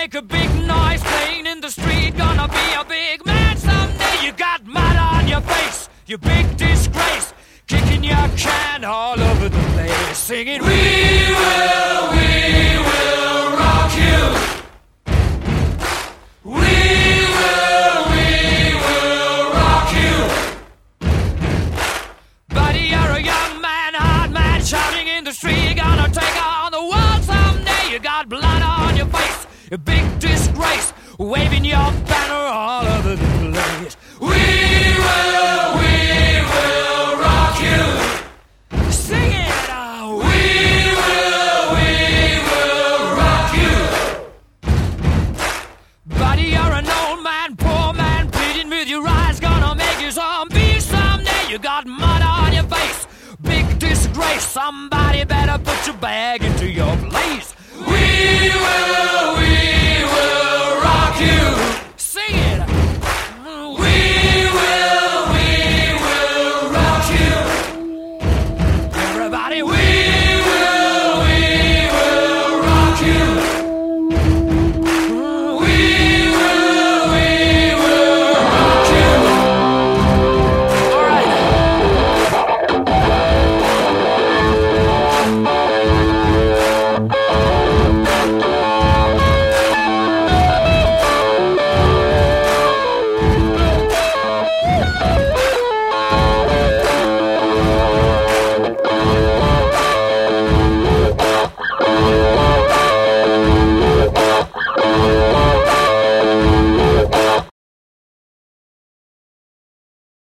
make a big noise playing in the street. Gonna be a big man someday. You got mud on your face, you big disgrace. Kicking your can all over the place, singing, we will rock you. We will rock you. Buddy, you're a young man, hard man, shouting in the street. You're gonna take on the world someday. You got blood on your face, a big disgrace, waving your banner all over the place. We will rock you. Sing it, we will rock you. Buddy, you're an old man, poor man, pleading with your eyes, gonna make you zombie someday. You got mud on your face, big disgrace. Somebody better put your bag into your place. We will